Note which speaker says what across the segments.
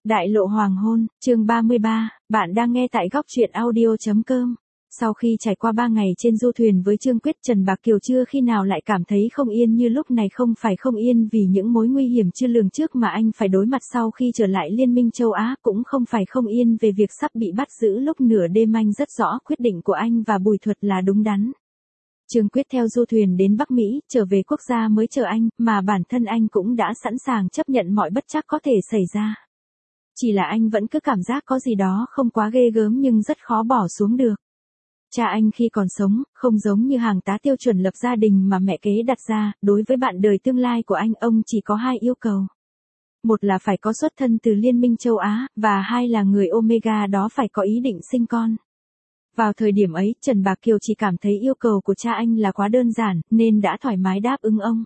Speaker 1: Đại lộ hoàng hôn, chương 33, bạn đang nghe tại góc truyện audio.com. Sau khi trải qua 3 ngày trên du thuyền với Trương Quyết, Trần Bạc Kiều chưa khi nào lại cảm thấy không yên như lúc này, không phải không yên vì những mối nguy hiểm chưa lường trước mà anh phải đối mặt sau khi trở lại Liên minh châu Á, cũng không phải không yên về việc sắp bị bắt giữ lúc nửa đêm. Anh rất rõ quyết định của anh và Bùi Thuật là đúng đắn. Trương Quyết theo du thuyền đến Bắc Mỹ, trở về quốc gia mới chờ anh, mà bản thân anh cũng đã sẵn sàng chấp nhận mọi bất trắc có thể xảy ra. Chỉ là anh vẫn cứ cảm giác có gì đó không quá ghê gớm nhưng rất khó bỏ xuống được. Cha anh khi còn sống, không giống như hàng tá tiêu chuẩn lập gia đình mà mẹ kế đặt ra, đối với bạn đời tương lai của anh, ông chỉ có 2 yêu cầu. Một là phải có xuất thân từ Liên minh châu Á, và 2 là người Omega đó phải có ý định sinh con. Vào thời điểm ấy, Trần Bạc Kiều chỉ cảm thấy yêu cầu của cha anh là quá đơn giản, nên đã thoải mái đáp ứng ông.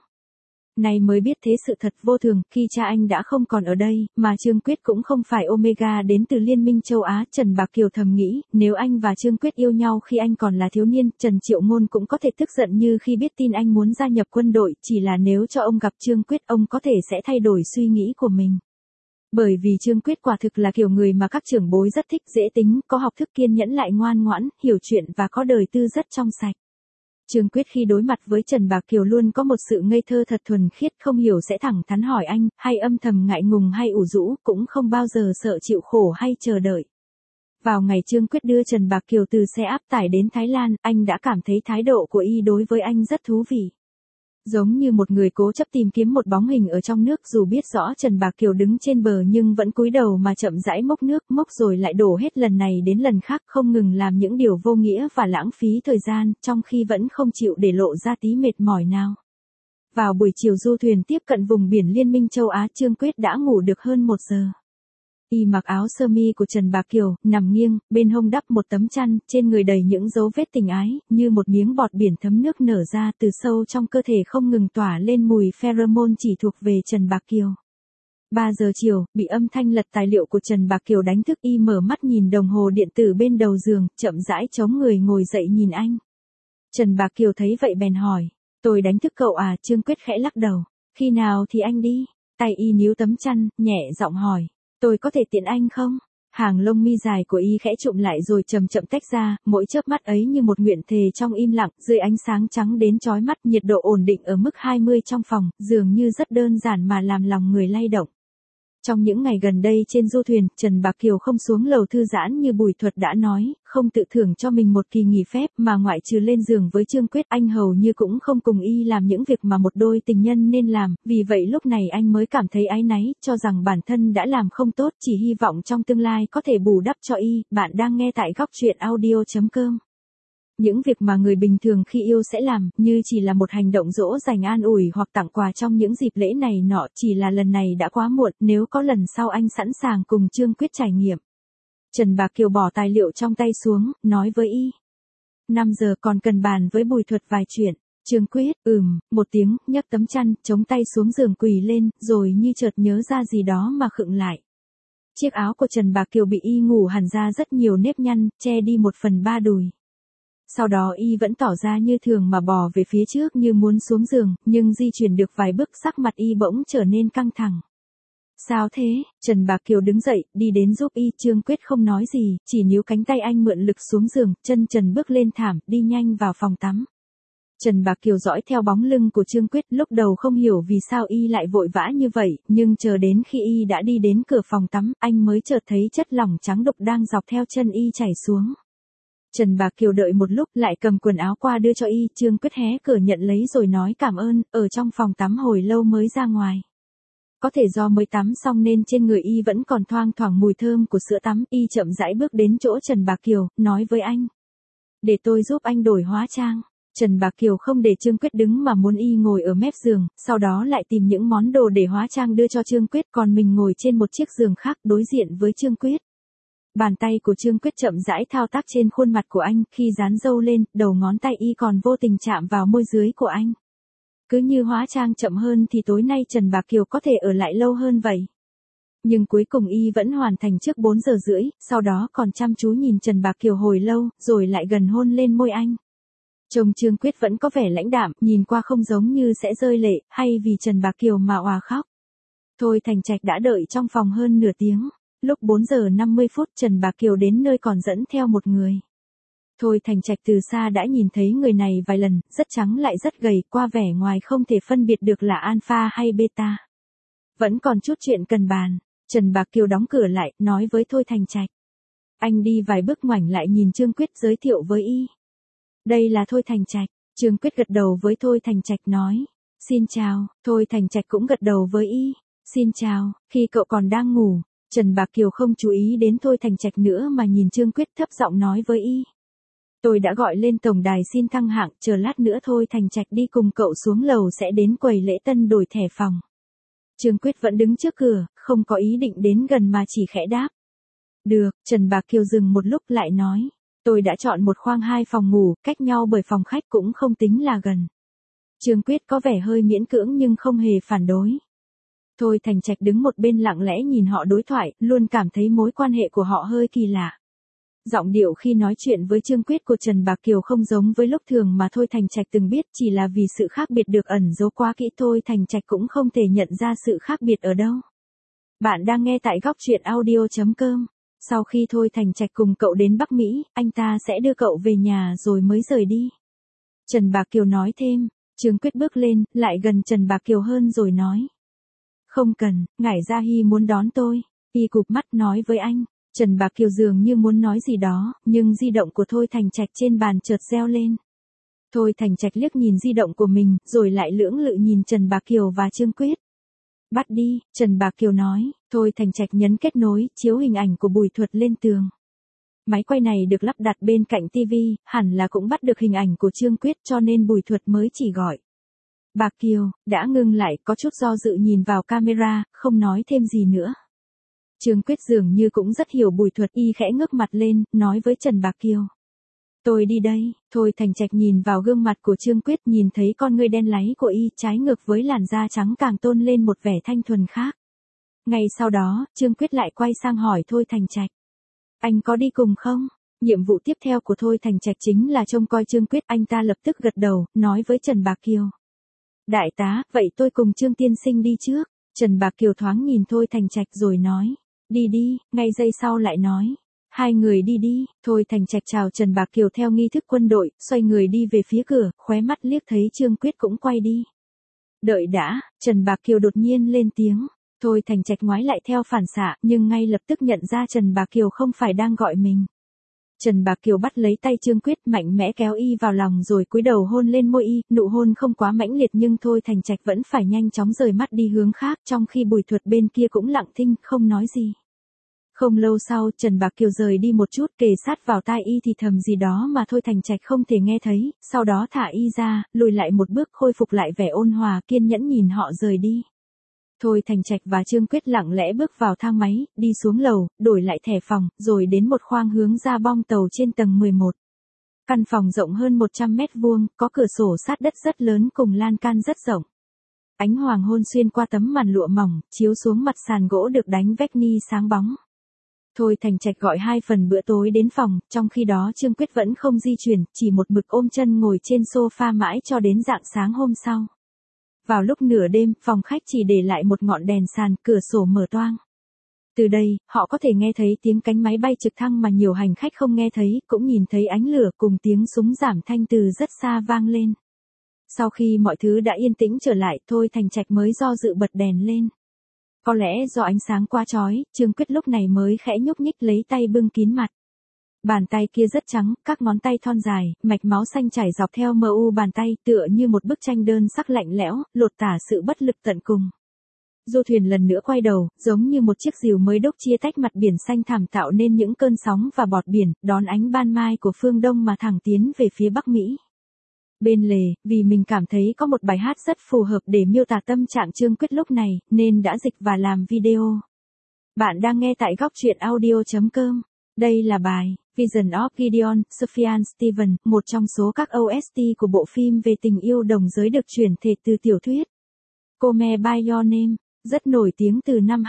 Speaker 1: Nay mới biết thế sự thật vô thường, khi cha anh đã không còn ở đây, mà Trương Quyết cũng không phải Omega đến từ Liên minh châu Á. Trần Bạc Kiều thầm nghĩ, nếu anh và Trương Quyết yêu nhau khi anh còn là thiếu niên, Trần Triệu Ngôn cũng có thể tức giận như khi biết tin anh muốn gia nhập quân đội, chỉ là nếu cho ông gặp Trương Quyết, ông có thể sẽ thay đổi suy nghĩ của mình. Bởi vì Trương Quyết quả thực là kiểu người mà các trưởng bối rất thích, dễ tính, có học thức, kiên nhẫn, lại ngoan ngoãn, hiểu chuyện và có đời tư rất trong sạch. Trương Quyết khi đối mặt với Trần Bạc Kiều luôn có một sự ngây thơ thật thuần khiết, không hiểu sẽ thẳng thắn hỏi anh, hay âm thầm ngại ngùng hay ủ rũ, cũng không bao giờ sợ chịu khổ hay chờ đợi. Vào ngày Trương Quyết đưa Trần Bạc Kiều từ xe áp tải đến Thái Lan, anh đã cảm thấy thái độ của y đối với anh rất thú vị. Giống như một người cố chấp tìm kiếm một bóng hình ở trong nước, dù biết rõ Trần Bạc Kiều đứng trên bờ nhưng vẫn cúi đầu mà chậm rãi mốc nước, mốc rồi lại đổ hết lần này đến lần khác, không ngừng làm những điều vô nghĩa và lãng phí thời gian, trong khi vẫn không chịu để lộ ra tí mệt mỏi nào. Vào buổi chiều du thuyền tiếp cận vùng biển Liên minh châu Á, Trương Quyết đã ngủ được hơn 1 giờ. Y mặc áo sơ mi của Trần Bạc Kiều, nằm nghiêng, bên hông đắp một tấm chăn, trên người đầy những dấu vết tình ái, như một miếng bọt biển thấm nước nở ra, từ sâu trong cơ thể không ngừng tỏa lên mùi pheromone chỉ thuộc về Trần Bạc Kiều. 3 giờ chiều, bị âm thanh lật tài liệu của Trần Bạc Kiều đánh thức, y mở mắt nhìn đồng hồ điện tử bên đầu giường, chậm rãi chống người ngồi dậy nhìn anh. Trần Bạc Kiều thấy vậy bèn hỏi, tôi đánh thức cậu à? Trương Quyết khẽ lắc đầu, khi nào thì anh đi? Tay y níu tấm chăn, nhẹ giọng hỏi. Tôi có thể tiện anh không? Hàng lông mi dài của y khẽ chụm lại rồi chậm chậm tách ra, mỗi chớp mắt ấy như một nguyện thề trong im lặng, dưới ánh sáng trắng đến chói mắt, nhiệt độ ổn định ở mức 20 trong phòng, dường như rất đơn giản mà làm lòng người lay động. Trong những ngày gần đây trên du thuyền, Trần Bạc Kiều không xuống lầu thư giãn như Bùi Thuật đã nói, không tự thưởng cho mình một kỳ nghỉ phép, mà ngoại trừ lên giường với Trương Quyết, anh hầu như cũng không cùng y làm những việc mà một đôi tình nhân nên làm, vì vậy lúc này anh mới cảm thấy áy náy, cho rằng bản thân đã làm không tốt, chỉ hy vọng trong tương lai có thể bù đắp cho y. Bạn đang nghe tại góc truyện audio.com. Những việc mà người bình thường khi yêu sẽ làm, như chỉ là một hành động dỗ dành, an ủi hoặc tặng quà trong những dịp lễ này nọ, chỉ là lần này đã quá muộn, nếu có lần sau anh sẵn sàng cùng Trương Quyết trải nghiệm. Trần Bạc Kiều bỏ tài liệu trong tay xuống, nói với y. 5 giờ còn cần bàn với Bùi Thuật vài chuyện. Trương Quyết, một tiếng, nhấc tấm chăn, chống tay xuống giường quỳ lên, rồi như chợt nhớ ra gì đó mà khựng lại. Chiếc áo của Trần Bạc Kiều bị y ngủ hẳn ra rất nhiều nếp nhăn, che đi 1/3 đùi. Sau đó y vẫn tỏ ra như thường mà bò về phía trước như muốn xuống giường, nhưng di chuyển được vài bước sắc mặt y bỗng trở nên căng thẳng. Sao thế? Trần Bạc Kiều đứng dậy, đi đến giúp y. Trương Quyết không nói gì, chỉ níu cánh tay anh mượn lực xuống giường, chân trần bước lên thảm, đi nhanh vào phòng tắm. Trần Bạc Kiều dõi theo bóng lưng của Trương Quyết, lúc đầu không hiểu vì sao y lại vội vã như vậy, nhưng chờ đến khi y đã đi đến cửa phòng tắm, anh mới chợt thấy chất lỏng trắng đục đang dọc theo chân y chảy xuống. Trần Bạc Kiều đợi một lúc, lại cầm quần áo qua đưa cho y. Trương Quyết hé cửa nhận lấy rồi nói cảm ơn, ở trong phòng tắm hồi lâu mới ra ngoài. Có thể do mới tắm xong nên trên người y vẫn còn thoang thoảng mùi thơm của sữa tắm. Y chậm rãi bước đến chỗ Trần Bạc Kiều, nói với anh. Để tôi giúp anh đổi hóa trang. Trần Bạc Kiều không để Trương Quyết đứng mà muốn y ngồi ở mép giường, sau đó lại tìm những món đồ để hóa trang đưa cho Trương Quyết, còn mình ngồi trên một chiếc giường khác đối diện với Trương Quyết. Bàn tay của Trương Quyết chậm rãi thao tác trên khuôn mặt của anh, khi dán râu lên, đầu ngón tay y còn vô tình chạm vào môi dưới của anh. Cứ như hóa trang chậm hơn thì tối nay Trần Bạc Kiều có thể ở lại lâu hơn vậy. Nhưng cuối cùng y vẫn hoàn thành trước 4 giờ rưỡi, sau đó còn chăm chú nhìn Trần Bạc Kiều hồi lâu, rồi lại gần hôn lên môi anh. Trông Trương Quyết vẫn có vẻ lãnh đạm, nhìn qua không giống như sẽ rơi lệ, hay vì Trần Bạc Kiều mà òa khóc. Thôi Thành Trạch đã đợi trong phòng hơn nửa tiếng. Lúc 4 giờ 50 phút Trần Bạc Kiều đến nơi còn dẫn theo một người. Thôi Thành Trạch từ xa đã nhìn thấy người này vài lần, rất trắng lại rất gầy, qua vẻ ngoài không thể phân biệt được là alpha hay beta. Vẫn còn chút chuyện cần bàn. Trần Bạc Kiều đóng cửa lại, nói với Thôi Thành Trạch. Anh đi vài bước ngoảnh lại nhìn Trương Quyết giới thiệu với y. Đây là Thôi Thành Trạch. Trương Quyết gật đầu với Thôi Thành Trạch nói. Xin chào. Thôi Thành Trạch cũng gật đầu với y. Xin chào. Khi cậu còn đang ngủ, Trần Bạc Kiều không chú ý đến Thôi Thành Trạch nữa mà nhìn Trương Quyết thấp giọng nói với y. Tôi đã gọi lên tổng đài xin thăng hạng, chờ lát nữa Thôi Thành Trạch đi cùng cậu xuống lầu sẽ đến quầy lễ tân đổi thẻ phòng. Trương Quyết vẫn đứng trước cửa, không có ý định đến gần mà chỉ khẽ đáp. Được, Trần Bạc Kiều dừng một lúc lại nói. Tôi đã chọn một khoang 2 phòng ngủ, cách nhau bởi phòng khách cũng không tính là gần. Trương Quyết có vẻ hơi miễn cưỡng nhưng không hề phản đối. Thôi Thành Trạch đứng một bên lặng lẽ nhìn họ đối thoại, luôn cảm thấy mối quan hệ của họ hơi kỳ lạ. Giọng điệu khi nói chuyện với Trương Quyết của Trần Bạc Kiều không giống với lúc thường mà Thôi Thành Trạch từng biết, chỉ là vì sự khác biệt được ẩn giấu quá kỹ Thôi Thành Trạch cũng không thể nhận ra sự khác biệt ở đâu. Bạn đang nghe tại góc truyện audio.com. Sau khi Thôi Thành Trạch cùng cậu đến Bắc Mỹ, anh ta sẽ đưa cậu về nhà rồi mới rời đi. Trần Bạc Kiều nói thêm. Trương Quyết bước lên, lại gần Trần Bạc Kiều hơn rồi nói. Không cần, Ngải Gia Hy muốn đón tôi. Y cụp mắt nói với anh. Trần Bạc Kiều dường như muốn nói gì đó, nhưng di động của Thôi Thành Trạch trên bàn chợt reo lên. Thôi Thành Trạch liếc nhìn di động của mình, rồi lại lưỡng lự nhìn Trần Bạc Kiều và Trương Quyết. Bắt đi, Trần Bạc Kiều nói. Thôi Thành Trạch nhấn kết nối, chiếu hình ảnh của Bùi Thuật lên tường. Máy quay này được lắp đặt bên cạnh TV, hẳn là cũng bắt được hình ảnh của Trương Quyết cho nên Bùi Thuật mới chỉ gọi. Bạc Kiều, đã ngưng lại, có chút do dự nhìn vào camera, không nói thêm gì nữa. Trương Quyết dường như cũng rất hiểu Bùi Thuật, y khẽ ngước mặt lên, nói với Trần Bạc Kiều. Tôi đi đây. Thôi Thành Trạch nhìn vào gương mặt của Trương Quyết, nhìn thấy con ngươi đen láy của y trái ngược với làn da trắng càng tôn lên một vẻ thanh thuần khác. Ngay sau đó, Trương Quyết lại quay sang hỏi Thôi Thành Trạch. Anh có đi cùng không? Nhiệm vụ tiếp theo của Thôi Thành Trạch chính là trông coi Trương Quyết, anh ta lập tức gật đầu, nói với Trần Bạc Kiều. Đại tá, vậy tôi cùng Trương tiên sinh đi trước. Trần Bạc Kiều thoáng nhìn Thôi Thành Trạch rồi nói. Đi đi, ngay giây sau lại nói. Hai người đi đi. Thôi Thành Trạch chào Trần Bạc Kiều theo nghi thức quân đội, xoay người đi về phía cửa, khóe mắt liếc thấy Trương Quyết cũng quay đi. Đợi đã, Trần Bạc Kiều đột nhiên lên tiếng. Thôi Thành Trạch ngoái lại theo phản xạ, nhưng ngay lập tức nhận ra Trần Bạc Kiều không phải đang gọi mình. Trần Bạc Kiều bắt lấy tay Trương Quyết, mạnh mẽ kéo y vào lòng rồi cúi đầu hôn lên môi y, nụ hôn không quá mãnh liệt nhưng Thôi Thành Trạch vẫn phải nhanh chóng rời mắt đi hướng khác, trong khi Bùi Thuật bên kia cũng lặng thinh, không nói gì. Không lâu sau, Trần Bạc Kiều rời đi một chút, kề sát vào tai y thì thầm gì đó mà Thôi Thành Trạch không thể nghe thấy, sau đó thả y ra, lùi lại một bước, khôi phục lại vẻ ôn hòa, kiên nhẫn nhìn họ rời đi. Thôi Thành Trạch và Trương Quyết lặng lẽ bước vào thang máy, đi xuống lầu, đổi lại thẻ phòng, rồi đến một khoang hướng ra bong tàu trên tầng 11. Căn phòng rộng hơn 100 mét vuông, có cửa sổ sát đất rất lớn cùng lan can rất rộng. Ánh hoàng hôn xuyên qua tấm màn lụa mỏng, chiếu xuống mặt sàn gỗ được đánh vách ni sáng bóng. Thôi Thành Trạch gọi 2 phần bữa tối đến phòng, trong khi đó Trương Quyết vẫn không di chuyển, chỉ một mực ôm chân ngồi trên sofa mãi cho đến rạng sáng hôm sau. Vào lúc nửa đêm, phòng khách chỉ để lại một ngọn đèn sàn, cửa sổ mở toang. Từ đây, họ có thể nghe thấy tiếng cánh máy bay trực thăng mà nhiều hành khách không nghe thấy, cũng nhìn thấy ánh lửa cùng tiếng súng giảm thanh từ rất xa vang lên. Sau khi mọi thứ đã yên tĩnh trở lại, Thôi Thành Trạch mới do dự bật đèn lên. Có lẽ do ánh sáng quá chói, Trương Quyết lúc này mới khẽ nhúc nhích lấy tay bưng kín mặt. Bàn tay kia rất trắng, các ngón tay thon dài, mạch máu xanh chảy dọc theo mu bàn tay, tựa như một bức tranh đơn sắc lạnh lẽo, lột tả sự bất lực tận cùng. Du thuyền lần nữa quay đầu, giống như một chiếc rìu mới đúc chia tách mặt biển xanh thẳm tạo nên những cơn sóng và bọt biển, đón ánh ban mai của phương Đông mà thẳng tiến về phía Bắc Mỹ. Bên lề, vì mình cảm thấy có một bài hát rất phù hợp để miêu tả tâm trạng Trương Quyết lúc này, nên đã dịch và làm video. Bạn đang nghe tại góc truyện audio.com. Đây là bài Vision of Gideon, Sufjan Stevens, một trong số các OST của bộ phim về tình yêu đồng giới được chuyển thể từ tiểu thuyết Come by Your Name, rất nổi tiếng từ năm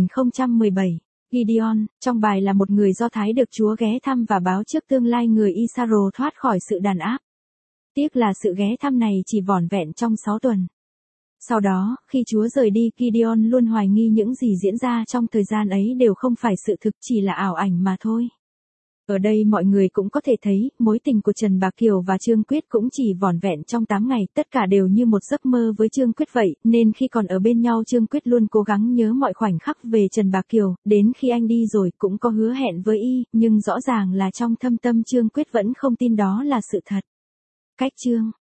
Speaker 1: 2017. Gideon, trong bài là một người Do Thái được Chúa ghé thăm và báo trước tương lai người Israel thoát khỏi sự đàn áp. Tiếc là sự ghé thăm này chỉ vỏn vẹn trong 6 tuần. Sau đó, khi Chúa rời đi, Gideon luôn hoài nghi những gì diễn ra trong thời gian ấy đều không phải sự thực, chỉ là ảo ảnh mà thôi. Ở đây mọi người cũng có thể thấy, mối tình của Trần Bá Kiều và Trương Quyết cũng chỉ vỏn vẹn trong 8 ngày, tất cả đều như một giấc mơ với Trương Quyết vậy, nên khi còn ở bên nhau Trương Quyết luôn cố gắng nhớ mọi khoảnh khắc về Trần Bá Kiều, đến khi anh đi rồi cũng có hứa hẹn với y, nhưng rõ ràng là trong thâm tâm Trương Quyết vẫn không tin đó là sự thật. Cách chương